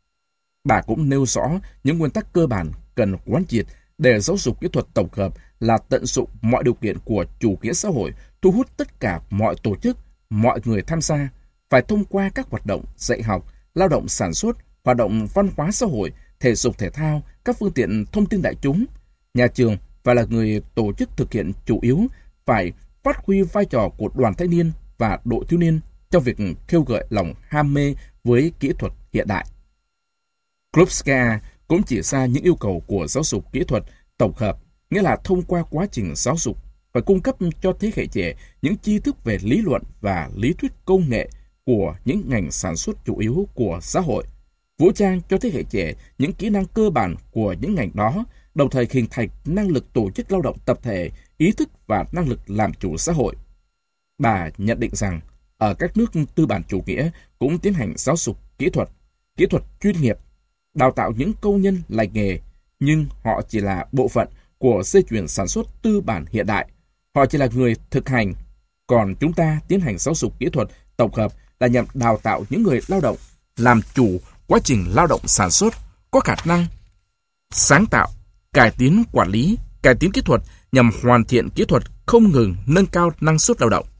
Bà cũng nêu rõ những nguyên tắc cơ bản cần quán triệt để giáo dục kỹ thuật tổng hợp là tận dụng mọi điều kiện của chủ nghĩa xã hội, thu hút tất cả mọi tổ chức, mọi người tham gia, phải thông qua các hoạt động dạy học, lao động sản xuất, hoạt động văn hóa xã hội, thể dục thể thao, các phương tiện thông tin đại chúng. Nhà trường và là người tổ chức thực hiện chủ yếu phải phát huy vai trò của đoàn thanh niên và đội thiếu niên trong việc kêu gọi lòng ham mê với kỹ thuật hiện đại. Krupskaya cũng chỉ ra những yêu cầu của giáo dục kỹ thuật tổng hợp, nghĩa là thông qua quá trình giáo dục phải cung cấp cho thế hệ trẻ những tri thức về lý luận và lý thuyết công nghệ của những ngành sản xuất chủ yếu của xã hội, vũ trang cho thế hệ trẻ những kỹ năng cơ bản của những ngành đó, đồng thời hình thành năng lực tổ chức lao động tập thể, ý thức và năng lực làm chủ xã hội. Bà nhận định rằng, ở các nước tư bản chủ nghĩa cũng tiến hành giáo dục kỹ thuật chuyên nghiệp, đào tạo những công nhân lành nghề, nhưng họ chỉ là bộ phận của dây chuyền sản xuất tư bản hiện đại. Họ chỉ là người thực hành, còn chúng ta tiến hành giáo dục kỹ thuật tổng hợp là nhằm đào tạo những người lao động, làm chủ quá trình lao động sản xuất, có khả năng sáng tạo, cải tiến quản lý, cải tiến kỹ thuật nhằm hoàn thiện kỹ thuật, không ngừng nâng cao năng suất lao động.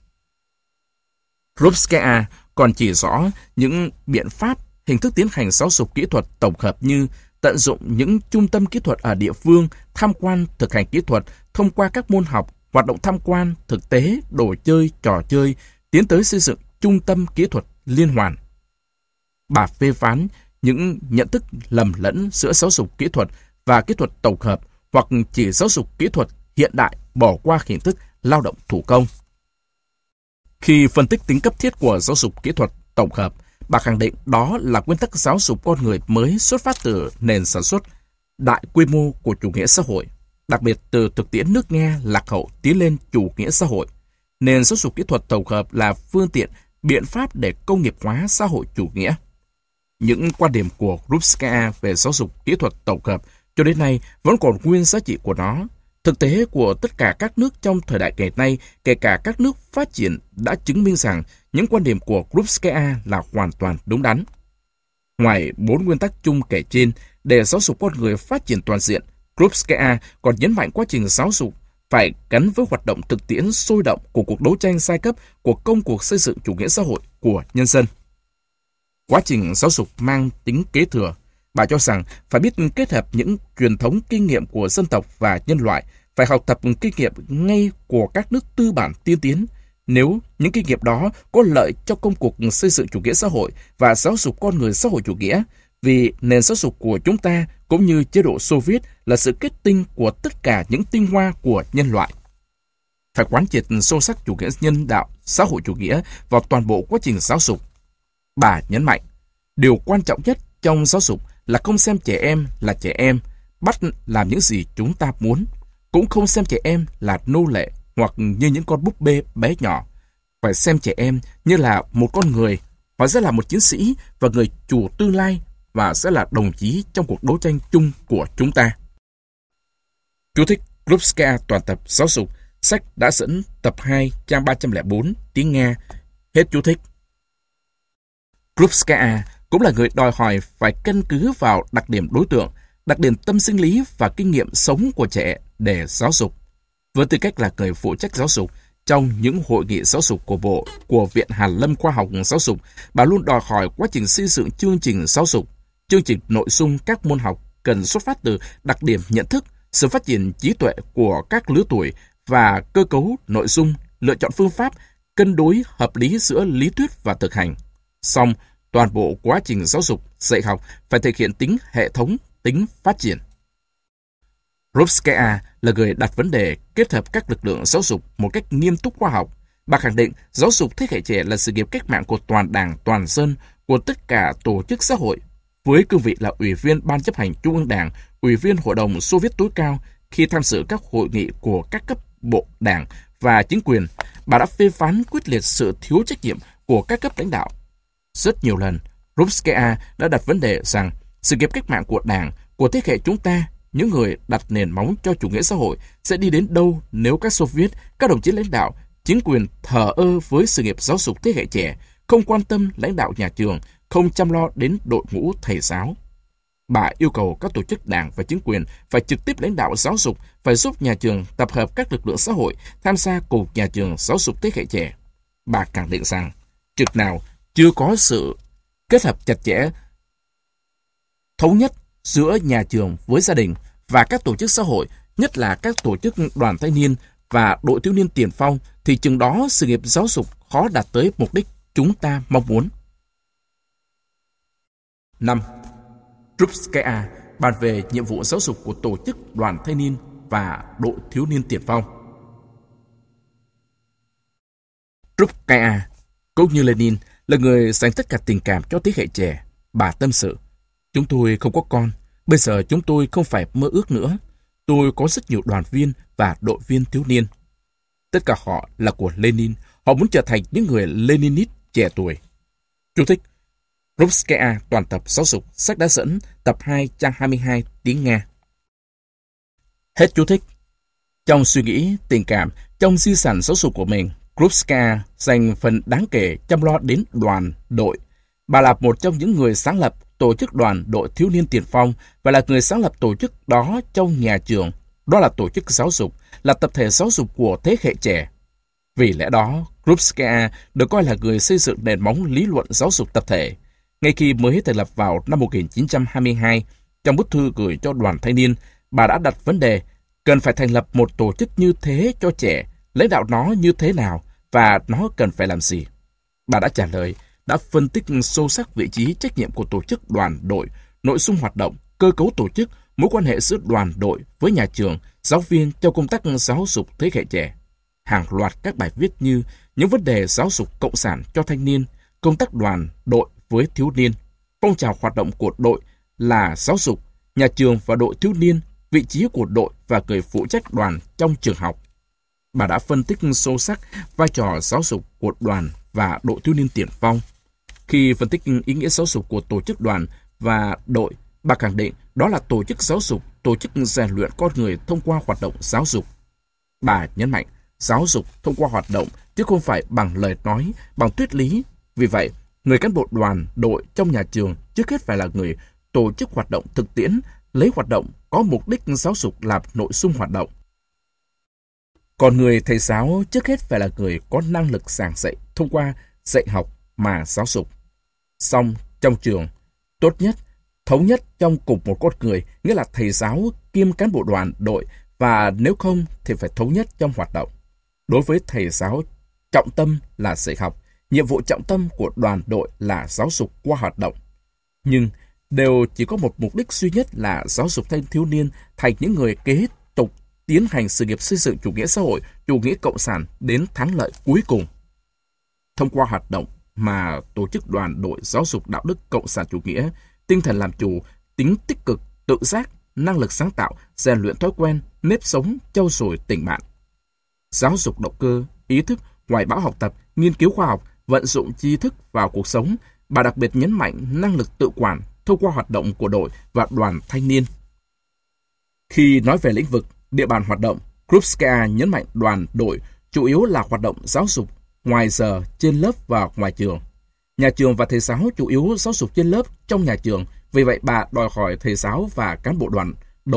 Krupskaya còn chỉ rõ những biện pháp, hình thức tiến hành giáo dục kỹ thuật tổng hợp như tận dụng những trung tâm kỹ thuật ở địa phương, tham quan thực hành kỹ thuật thông qua các môn học, hoạt động tham quan, thực tế, đồ chơi, trò chơi, tiến tới xây dựng trung tâm kỹ thuật liên hoàn. Bà phê phán những nhận thức lầm lẫn giữa giáo dục kỹ thuật và kỹ thuật tổng hợp, hoặc chỉ giáo dục kỹ thuật hiện đại bỏ qua hình thức lao động thủ công. Khi phân tích tính cấp thiết của giáo dục kỹ thuật tổng hợp, bà khẳng định đó là nguyên tắc giáo dục con người mới xuất phát từ nền sản xuất đại quy mô của chủ nghĩa xã hội, đặc biệt từ thực tiễn nước Nga lạc hậu tiến lên chủ nghĩa xã hội. Nền giáo dục kỹ thuật tổng hợp là phương tiện, biện pháp để công nghiệp hóa xã hội chủ nghĩa. Những quan điểm của Krupskaya về giáo dục kỹ thuật tổng hợp cho đến nay vẫn còn nguyên giá trị của nó. Thực tế của tất cả các nước trong thời đại ngày nay, kể cả các nước phát triển, đã chứng minh rằng những quan điểm của Krupskaya là hoàn toàn đúng đắn. Ngoài 4 nguyên tắc chung kể trên, để giáo dục con người phát triển toàn diện, Krupskaya còn nhấn mạnh quá trình giáo dục phải gắn với hoạt động thực tiễn sôi động của cuộc đấu tranh giai cấp, của công cuộc xây dựng chủ nghĩa xã hội của nhân dân. Quá trình giáo dục mang tính kế thừa. Bà cho rằng phải biết kết hợp những truyền thống kinh nghiệm của dân tộc và nhân loại, phải học tập kinh nghiệm ngay của các nước tư bản tiên tiến. Nếu những kinh nghiệm đó có lợi cho công cuộc xây dựng chủ nghĩa xã hội và giáo dục con người xã hội chủ nghĩa, vì nền giáo dục của chúng ta cũng như chế độ Xô Viết là sự kết tinh của tất cả những tinh hoa của nhân loại. Phải quán triệt sâu sắc chủ nghĩa nhân đạo, xã hội chủ nghĩa vào toàn bộ quá trình giáo dục. Bà nhấn mạnh, điều quan trọng nhất trong giáo dục là không xem trẻ em là trẻ em, bắt làm những gì chúng ta muốn, cũng không xem trẻ em là nô lệ hoặc như những con búp bê bé nhỏ. Phải xem trẻ em như là một con người, họ sẽ là một chiến sĩ và người chủ tương lai và sẽ là đồng chí trong cuộc đấu tranh chung của chúng ta. Chú thích Krupskaya toàn tập giáo dục, sách đã dẫn tập 2 trang 304 tiếng Nga. Hết chú thích. Krupskaya cũng là người đòi hỏi phải căn cứ vào đặc điểm đối tượng, đặc điểm tâm sinh lý và kinh nghiệm sống của trẻ để giáo dục. Với tư cách là người phụ trách giáo dục, trong những hội nghị giáo dục của Bộ, của Viện Hàn lâm Khoa học Giáo dục, bà luôn đòi hỏi quá trình xây dựng chương trình giáo dục, chương trình nội dung các môn học cần xuất phát từ đặc điểm nhận thức, sự phát triển trí tuệ của các lứa tuổi và cơ cấu nội dung, lựa chọn phương pháp, cân đối hợp lý giữa lý thuyết và thực hành. Song, toàn bộ quá trình giáo dục, dạy học phải thể hiện tính hệ thống, tính phát triển. Rubskaya là người đặt vấn đề kết hợp các lực lượng giáo dục một cách nghiêm túc khoa học. Bà khẳng định giáo dục thế hệ trẻ là sự nghiệp cách mạng của toàn đảng, toàn dân, của tất cả tổ chức xã hội. Với cương vị là Ủy viên Ban chấp hành Trung ương Đảng, Ủy viên Hội đồng Xô Viết tối cao, khi tham dự các hội nghị của các cấp bộ đảng và chính quyền, bà đã phê phán quyết liệt sự thiếu trách nhiệm của các cấp lãnh đạo. Rất nhiều lần, Rubskaya đã đặt vấn đề rằng sự nghiệp cách mạng của đảng, của thế hệ chúng ta, những người đặt nền móng cho chủ nghĩa xã hội, sẽ đi đến đâu nếu các Xô Viết, các đồng chí lãnh đạo, chính quyền thờ ơ với sự nghiệp giáo dục thế hệ trẻ, không quan tâm lãnh đạo nhà trường, không chăm lo đến đội ngũ thầy giáo. Bà yêu cầu các tổ chức đảng và chính quyền phải trực tiếp lãnh đạo giáo dục, phải giúp nhà trường tập hợp các lực lượng xã hội tham gia cùng nhà trường giáo dục thế hệ trẻ. Bà khẳng định rằng, trực nào chưa có sự kết hợp chặt chẽ, thống nhất giữa nhà trường với gia đình và các tổ chức xã hội, nhất là các tổ chức đoàn thanh niên và đội thiếu niên tiền phong, thì chừng đó sự nghiệp giáo dục khó đạt tới mục đích chúng ta mong muốn. 5. Rubskaya bàn về nhiệm vụ giáo dục của tổ chức đoàn thanh niên và đội thiếu niên tiền phong. Rubskaya, cũng như Lenin, là người dành tất cả tình cảm cho thế hệ trẻ. Bà tâm sự, chúng tôi không có con, bây giờ chúng tôi không phải mơ ước nữa. Tôi có rất nhiều đoàn viên và đội viên thiếu niên. Tất cả họ là của Lenin, họ muốn trở thành những người Leninist trẻ tuổi. Chú thích: Rubskaya toàn tập giáo dục, sách đã dẫn, tập 2, trang 22, tiếng Nga. Hết chú thích. Trong suy nghĩ, tình cảm, trong di sản giáo dục của mình, Rubskaya dành phần đáng kể chăm lo đến đoàn, đội. Bà là một trong những người sáng lập tổ chức đoàn đội thiếu niên tiền phong và là người sáng lập tổ chức đó trong nhà trường. Đó là tổ chức giáo dục, là tập thể giáo dục của thế hệ trẻ. Vì lẽ đó, Rubskaya được coi là người xây dựng nền móng lý luận giáo dục tập thể. Ngay khi mới thành lập vào năm 1922, trong bức thư gửi cho đoàn thanh niên, bà đã đặt vấn đề cần phải thành lập một tổ chức như thế cho trẻ, lãnh đạo nó như thế nào và nó cần phải làm gì. Bà đã trả lời, đã phân tích sâu sắc vị trí trách nhiệm của tổ chức đoàn đội, nội dung hoạt động, cơ cấu tổ chức, mối quan hệ giữa đoàn đội với nhà trường, giáo viên trong công tác giáo dục thế hệ trẻ. Hàng loạt các bài viết như những vấn đề giáo dục cộng sản cho thanh niên, công tác đoàn đội với thiếu niên, phong trào hoạt động của đội là giáo dục, nhà trường và đội thiếu niên, vị trí của đội và người phụ trách đoàn trong trường học. Bà đã phân tích sâu sắc vai trò giáo dục của đoàn và đội thiếu niên tiền phong. Khi phân tích ý nghĩa giáo dục của tổ chức đoàn và đội, bà khẳng định đó là tổ chức giáo dục, tổ chức rèn luyện con người thông qua hoạt động giáo dục. Bà nhấn mạnh, giáo dục thông qua hoạt động chứ không phải bằng lời nói, bằng thuyết lý. Vì vậy, người cán bộ đoàn, đội trong nhà trường trước hết phải là người tổ chức hoạt động thực tiễn, lấy hoạt động có mục đích giáo dục làm nội dung hoạt động. Còn người thầy giáo trước hết phải là người có năng lực giảng dạy thông qua dạy học mà giáo dục. Song trong trường, tốt nhất, thống nhất trong cùng một con người, nghĩa là thầy giáo kiêm cán bộ đoàn, đội, và nếu không thì phải thống nhất trong hoạt động. Đối với thầy giáo, trọng tâm là dạy học, nhiệm vụ trọng tâm của đoàn đội là giáo dục qua hoạt động. Nhưng đều chỉ có một mục đích duy nhất là giáo dục thanh thiếu niên thành những người kế tục tiến hành sự nghiệp xây dựng chủ nghĩa xã hội, chủ nghĩa cộng sản đến thắng lợi cuối cùng. Thông qua hoạt động mà tổ chức đoàn đội giáo dục đạo đức cộng sản chủ nghĩa, tinh thần làm chủ, tính tích cực, tự giác, năng lực sáng tạo, rèn luyện thói quen, nếp sống, trau dồi tình bạn. Giáo dục động cơ, ý thức, hoài bão học tập, nghiên cứu khoa học, vận dụng tri thức vào cuộc sống. Bà đặc biệt nhấn mạnh năng lực tự quản thông qua hoạt động của đội và đoàn thanh niên. Khi nói về lĩnh vực, địa bàn hoạt động, Rubskaya nhấn mạnh đoàn đội chủ yếu là hoạt động giáo dục ngoài giờ, trên lớp và ngoài trường. Nhà trường và thầy giáo chủ yếu giáo dục trên lớp, trong nhà trường. Vì vậy bà đòi hỏi thầy giáo và cán bộ đoàn đội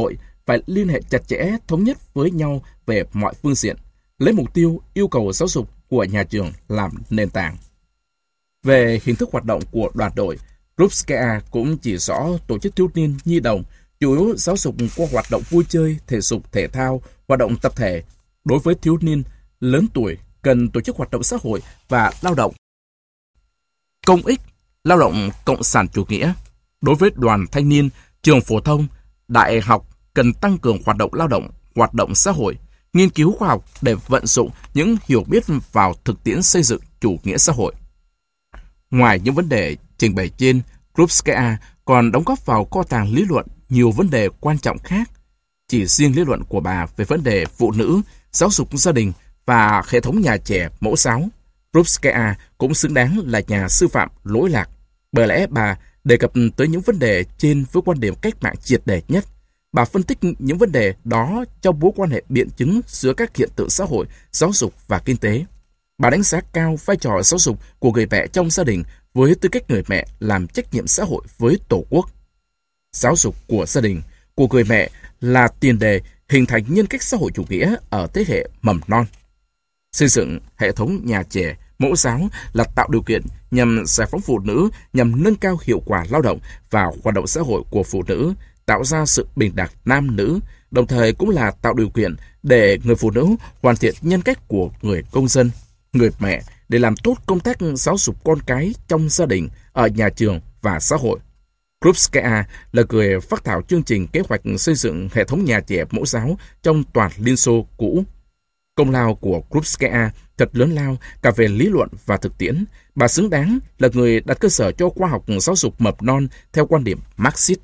phải liên hệ chặt chẽ thống nhất với nhau về mọi phương diện, lấy mục tiêu yêu cầu giáo dục của nhà trường làm nền tảng. Về hình thức hoạt động của đoàn đội, Krupskaya cũng chỉ rõ tổ chức thiếu niên nhi đồng chủ yếu giáo dục qua hoạt động vui chơi, thể dục, thể thao, hoạt động tập thể. Đối với thiếu niên lớn tuổi, cần tổ chức hoạt động xã hội và lao động công ích, lao động cộng sản chủ nghĩa. Đối với đoàn thanh niên, trường phổ thông, đại học cần tăng cường hoạt động lao động, hoạt động xã hội, nghiên cứu khoa học để vận dụng những hiểu biết vào thực tiễn xây dựng chủ nghĩa xã hội. Ngoài những vấn đề trình bày trên, Krupskaya còn đóng góp vào kho tàng lý luận nhiều vấn đề quan trọng khác. Chỉ riêng lý luận của bà về vấn đề phụ nữ, giáo dục gia đình và hệ thống nhà trẻ mẫu giáo, Krupskaya cũng xứng đáng là nhà sư phạm lỗi lạc. Bởi lẽ bà đề cập tới những vấn đề trên với quan điểm cách mạng triệt để nhất. Bà phân tích những vấn đề đó trong mối quan hệ biện chứng giữa các hiện tượng xã hội, giáo dục và kinh tế. Bà đánh giá cao vai trò giáo dục của người mẹ trong gia đình với tư cách người mẹ làm trách nhiệm xã hội với Tổ quốc. Giáo dục của gia đình, của người mẹ là tiền đề hình thành nhân cách xã hội chủ nghĩa ở thế hệ mầm non. Xây dựng hệ thống nhà trẻ, mẫu giáo là tạo điều kiện nhằm giải phóng phụ nữ, nhằm nâng cao hiệu quả lao động và hoạt động xã hội của phụ nữ, tạo ra sự bình đẳng nam nữ, đồng thời cũng là tạo điều kiện để người phụ nữ hoàn thiện nhân cách của người công dân, người mẹ để làm tốt công tác giáo dục con cái trong gia đình, ở nhà trường và xã hội. Krupskaya là người phát thảo chương trình kế hoạch xây dựng hệ thống nhà trẻ mẫu giáo trong toàn Liên Xô cũ. Công lao của Krupskaya thật lớn lao cả về lý luận và thực tiễn. Bà xứng đáng là người đặt cơ sở cho khoa học giáo dục mầm non theo quan điểm Marxist.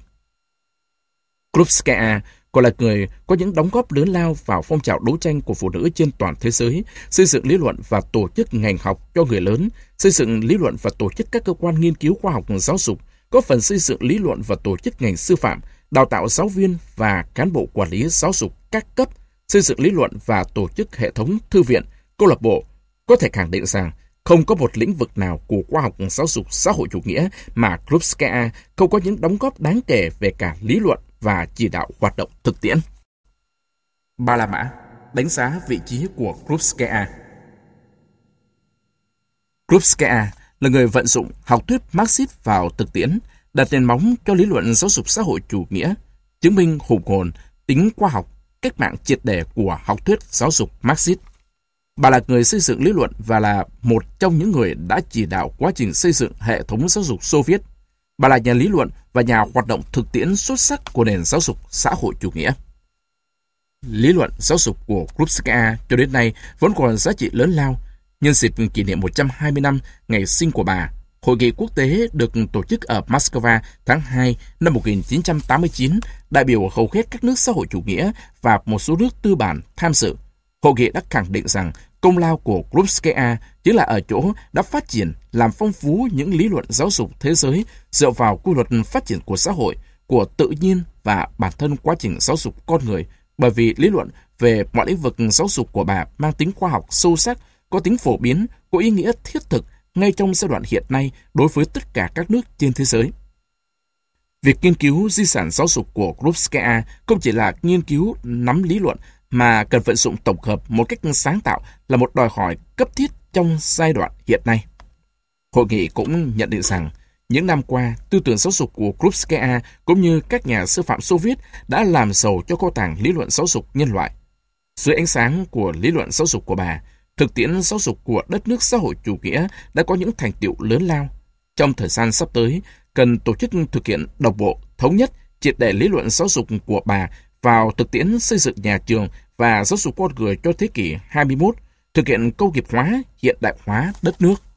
Krupskaya còn là người có những đóng góp lớn lao vào phong trào đấu tranh của phụ nữ trên toàn thế giới, xây dựng lý luận và tổ chức ngành học cho người lớn, xây dựng lý luận và tổ chức các cơ quan nghiên cứu khoa học giáo dục, có phần xây dựng lý luận và tổ chức ngành sư phạm, đào tạo giáo viên và cán bộ quản lý giáo dục các cấp, xây dựng lý luận và tổ chức hệ thống thư viện, câu lạc bộ. Có thể khẳng định rằng không có một lĩnh vực nào của khoa học giáo dục xã hội chủ nghĩa mà Krupskaya không có những đóng góp đáng kể về cả lý luận và chỉ đạo hoạt động thực tiễn. Ba La Mã đánh giá vị trí của Krupskaya. Krupskaya là người vận dụng học thuyết Marxist vào thực tiễn, đặt nền móng cho lý luận giáo dục xã hội chủ nghĩa, chứng minh hùng hồn tính khoa học, cách mạng triệt để của học thuyết giáo dục Marxist. Bà là người xây dựng lý luận và là một trong những người đã chỉ đạo quá trình xây dựng hệ thống giáo dục Xô Viết. Bà là nhà lý luận và nhà hoạt động thực tiễn xuất sắc của nền giáo dục xã hội chủ nghĩa. Lý luận giáo dục của Krupskaya cho đến nay vẫn còn giá trị lớn lao. Nhân dịp kỷ niệm 120 năm ngày sinh của bà, Hội nghị quốc tế được tổ chức ở Moscow tháng 2 năm 1989, đại biểu hầu hết các nước xã hội chủ nghĩa và một số nước tư bản tham dự. Hội nghị đã khẳng định rằng công lao của Krupskaya chính là ở chỗ đã phát triển, làm phong phú những lý luận giáo dục thế giới dựa vào quy luật phát triển của xã hội, của tự nhiên và bản thân quá trình giáo dục con người, bởi vì lý luận về mọi lĩnh vực giáo dục của bà mang tính khoa học sâu sắc, có tính phổ biến, có ý nghĩa thiết thực ngay trong giai đoạn hiện nay đối với tất cả các nước trên thế giới. Việc nghiên cứu di sản giáo dục của Krupskaya không chỉ là nghiên cứu nắm lý luận mà cần vận dụng tổng hợp một cách sáng tạo là một đòi hỏi cấp thiết trong giai đoạn hiện nay. Hội nghị cũng nhận định rằng, những năm qua, tư tưởng giáo dục của Krupskaya cũng như các nhà sư phạm Xô Viết đã làm giàu cho kho tàng lý luận giáo dục nhân loại. Dưới ánh sáng của lý luận giáo dục của bà, thực tiễn giáo dục của đất nước xã hội chủ nghĩa đã có những thành tựu lớn lao. Trong thời gian sắp tới, cần tổ chức thực hiện đồng bộ, thống nhất, triệt để lý luận giáo dục của bà vào thực tiễn xây dựng nhà trường và giáo dục con người cho thế kỷ 21, thực hiện công nghiệp hóa, hiện đại hóa đất nước.